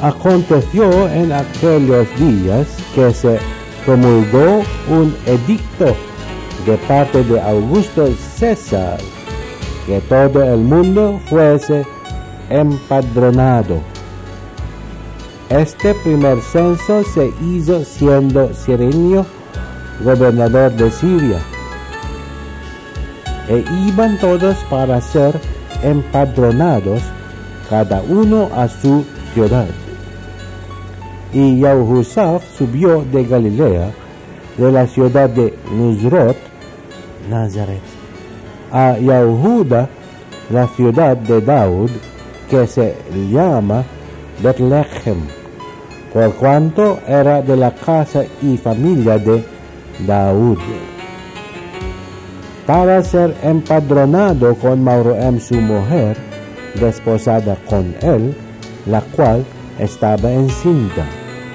Aconteció en aquellos días que se promulgó un edicto de parte de Augusto César que todo el mundo fuese empadronado. Este primer censo se hizo siendo Cirenio gobernador de Siria, e iban todos para ser empadronados, cada uno a su ciudad. Y Yahusaf subió de Galilea, de la ciudad de Nazaret, a Yahuda, la ciudad de Daud, que se llama Betlehem, por cuanto era de la casa y familia de Daud, para ser empadronado con Mauroem su mujer, desposada con él, la cual estaba encinta.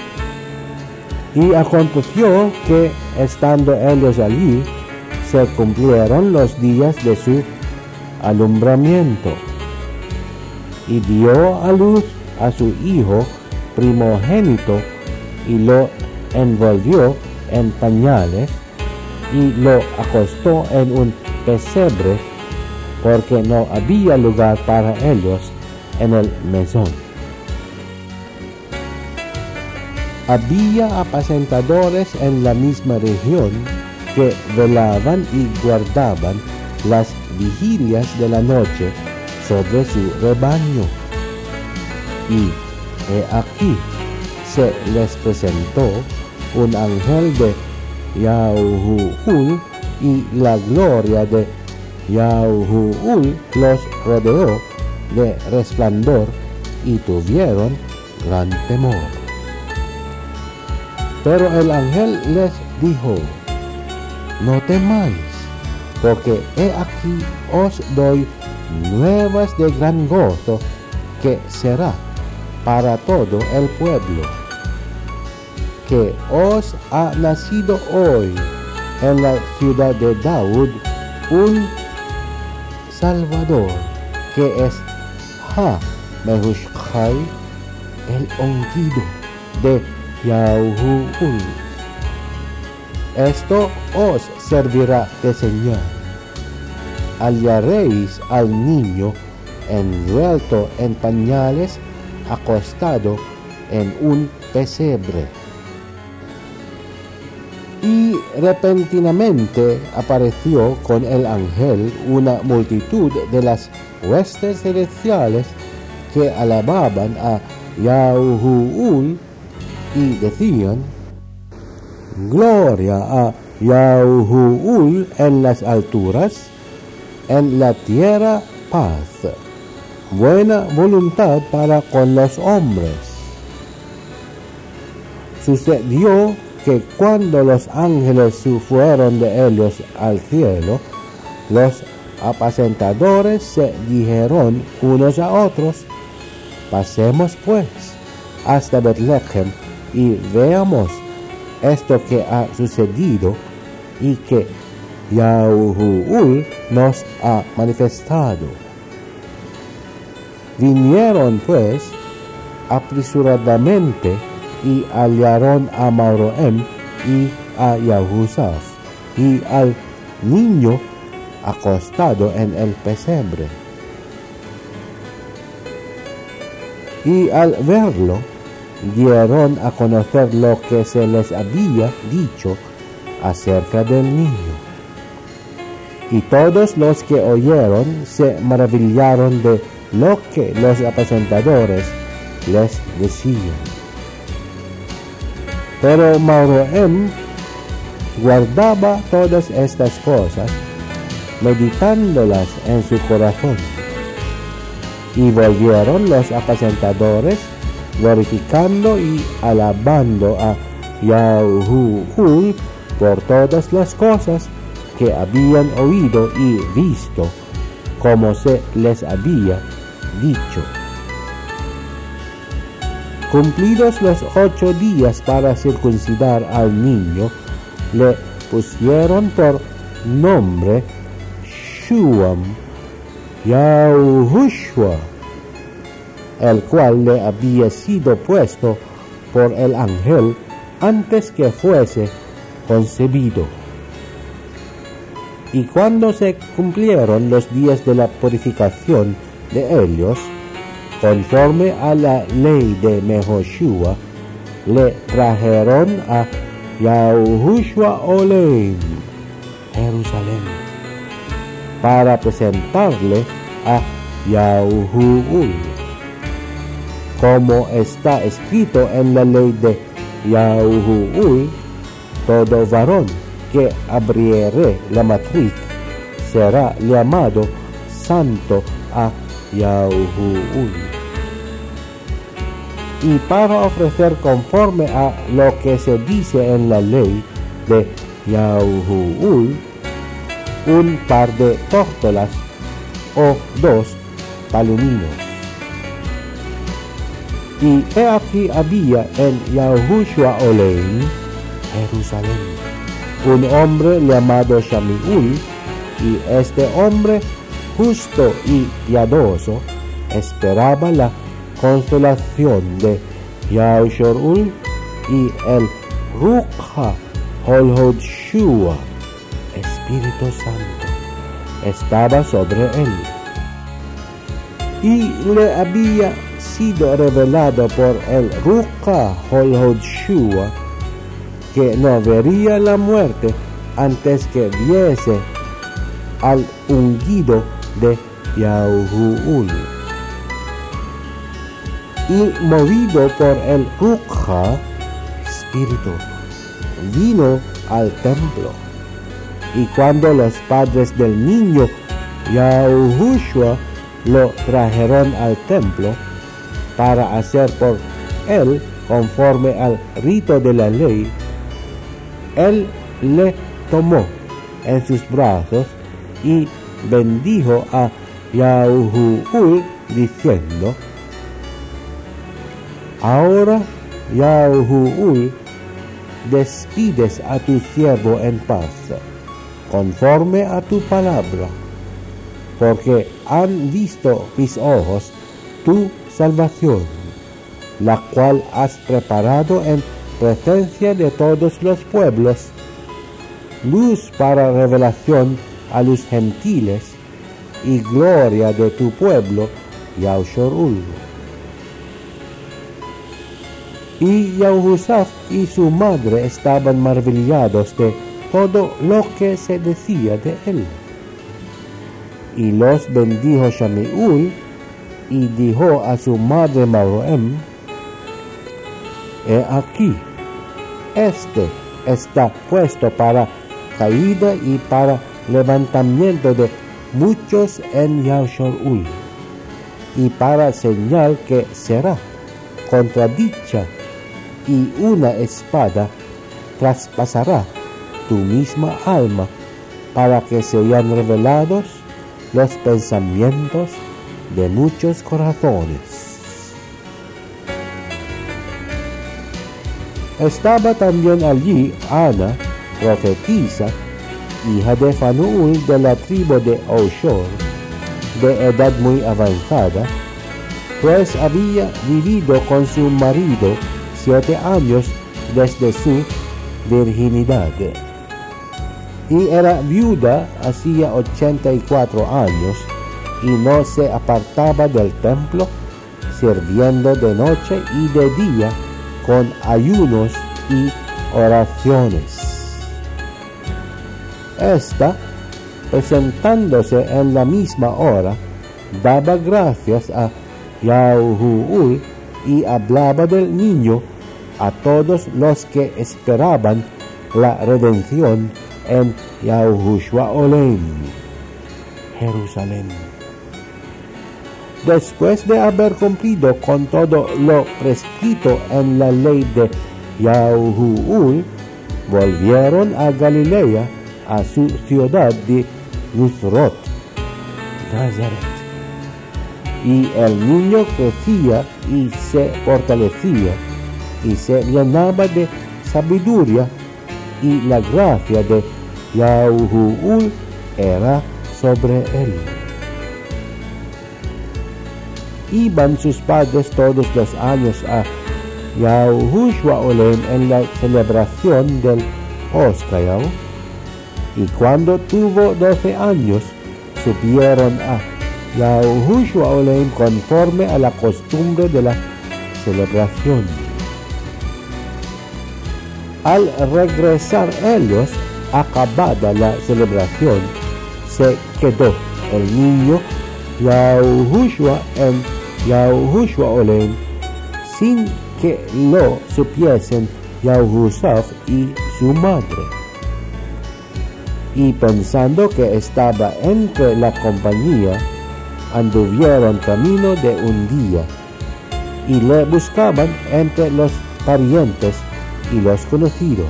Y aconteció que, estando ellos allí, se cumplieron los días de su alumbramiento, y dio a luz a su hijo primogénito, y lo envolvió en pañales, y lo acostó en un pesebre, porque no había lugar para ellos en el mesón. Había apacentadores en la misma región que velaban y guardaban las vigilias de la noche sobre su rebaño. Y he aquí se les presentó un ángel de Yahuul, y la gloria de Yahuul los rodeó de resplandor, y tuvieron gran temor. Pero el ángel les dijo: no temáis, porque he aquí os doy nuevas de gran gozo, que será para todo el pueblo, que os ha nacido hoy en la ciudad de Daud un Salvador, que es Mehushai, el ungido de Yahuul. Esto os servirá de señal: hallaréis al niño envuelto en pañales, acostado en un pesebre. Y repentinamente apareció con el ángel una multitud de las huestes celestiales que alababan a Yahuul y decían: gloria a Yahuul en las alturas, en la tierra paz, buena voluntad para con los hombres. Sucedió que cuando los ángeles se fueron de ellos al cielo, los apacentadores se dijeron unos a otros: pasemos pues hasta Betlehem y veamos esto que ha sucedido y que Yahuul nos ha manifestado. Vinieron pues apresuradamente y hallaron a Mauroem y a Yahusaf y al niño acostado en el pesebre. Y al verlo, dieron a conocer lo que se les había dicho acerca del niño. Y todos los que oyeron se maravillaron de lo que los apacentadores les decían. Pero Mauroem guardaba todas estas cosas, meditándolas en su corazón. Y volvieron los apacentadores, glorificando y alabando a Yahuul por todas las cosas que habían oído y visto, como se les había dicho. Cumplidos los 8 días para circuncidar al niño, le pusieron por nombre Shuam Yahushua, el cual le había sido puesto por el ángel antes que fuese concebido. Y cuando se cumplieron los días de la purificación de ellos, conforme a la ley de Mehoshua, le trajeron a Yahushua Olein, Jerusalén, para presentarle a Yahuul, como está escrito en la ley de Yahuul: todo varón que abriere la matriz será llamado santo a Yahuul. Y para ofrecer conforme a lo que se dice en la ley de Yahuul, un par de tórtolas o 2 paluminos. Y he aquí había en Yahushua Olein, Jerusalén, un hombre llamado Shamiul, y este hombre justo y piadoso esperaba la consolación de Yahushua, y el Ruach HaKodesh, Espíritu Santo, estaba sobre él. Y le había sido revelado por el Ruach HaKodesh que no vería la muerte antes que viese al ungido de Yahuul. Y movido por el Ruach, Espíritu, vino al templo. Y cuando los padres del niño Yahushua lo trajeron al templo para hacer por él conforme al rito de la ley, él le tomó en sus brazos y bendijo a Yahuul diciendo: ahora, Yahuul, despides a tu siervo en paz, conforme a tu palabra, porque han visto mis ojos tu salvación, la cual has preparado en presencia de todos los pueblos, luz para revelación a los gentiles y gloria de tu pueblo, Yahushua. Y Yahusaf y su madre estaban maravillados de todo lo que se decía de él. Y los bendijo Shamiul, y dijo a su madre Mauroem: he aquí, este está puesto para caída y para levantamiento de muchos en Yahushua, y para señal que será contradicha, y una espada traspasará tu misma alma, para que sean revelados los pensamientos de muchos corazones. Estaba también allí Ana, profetisa, hija de Fanuel de la tribu de Oshor, de edad muy avanzada, pues había vivido con su marido 7 años desde su virginidad, y era viuda hacía 84 años, y no se apartaba del templo, sirviendo de noche y de día con ayunos y oraciones. Esta, presentándose en la misma hora, daba gracias a Yahuul y hablaba del niño a todos los que esperaban la redención en Yahushua Olein, Jerusalén. Después de haber cumplido con todo lo prescrito en la ley de Yahuul, volvieron a Galilea, a su ciudad de Nusrot, Nazaret. Y el niño crecía y se fortalecía, y se llenaba de sabiduría, y la gracia de Yahuul era sobre él. iban sus padres todos los años a Yahushua en la celebración del Oscayao, y cuando tuvo 12 años, subieron a Yahushua conforme a la costumbre de la celebración. Al regresar ellos, acabada la celebración, se quedó el niño Yahushua en Yahushua sin que lo supiesen Yahusaf y su madre. Y pensando que estaba entre la compañía, anduvieron camino de un día, y le buscaban entre los parientes y los conocidos.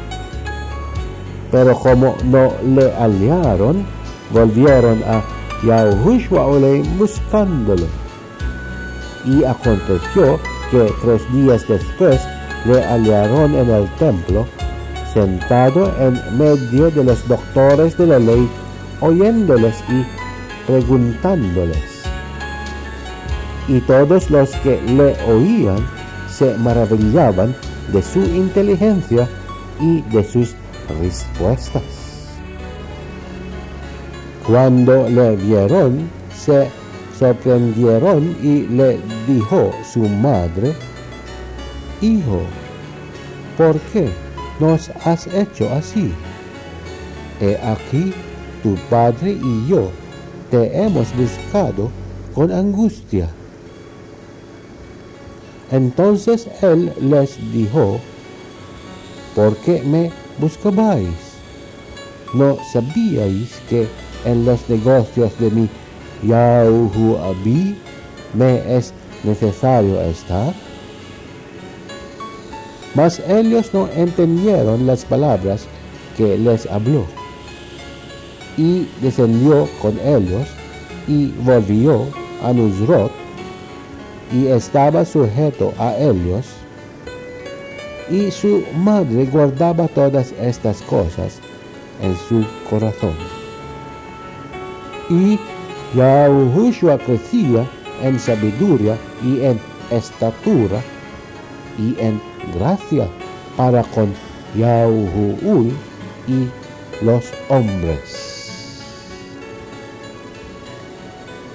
Pero como no le hallaron, volvieron a Yahushua buscándolo. Y aconteció que 3 días después le hallaron en el templo, sentado en medio de los doctores de la ley, oyéndoles y preguntándoles. Y todos los que le oían se maravillaban de su inteligencia y de sus respuestas. Cuando le vieron, se sorprendieron y le dijo su madre: Hijo, ¿por qué nos has hecho así? He aquí, tu padre y yo te hemos buscado con angustia. Entonces él les dijo: ¿por qué me buscabais? ¿No sabíais que en los negocios de mi Yahuwah me es necesario estar? Mas ellos no entendieron las palabras que les habló. Y descendió con ellos y volvió a Nusrot, y estaba sujeto a ellos, y su madre guardaba todas estas cosas en su corazón. Y Yahushua crecía en sabiduría y en estatura y en gracia para con Yahuwah y los hombres.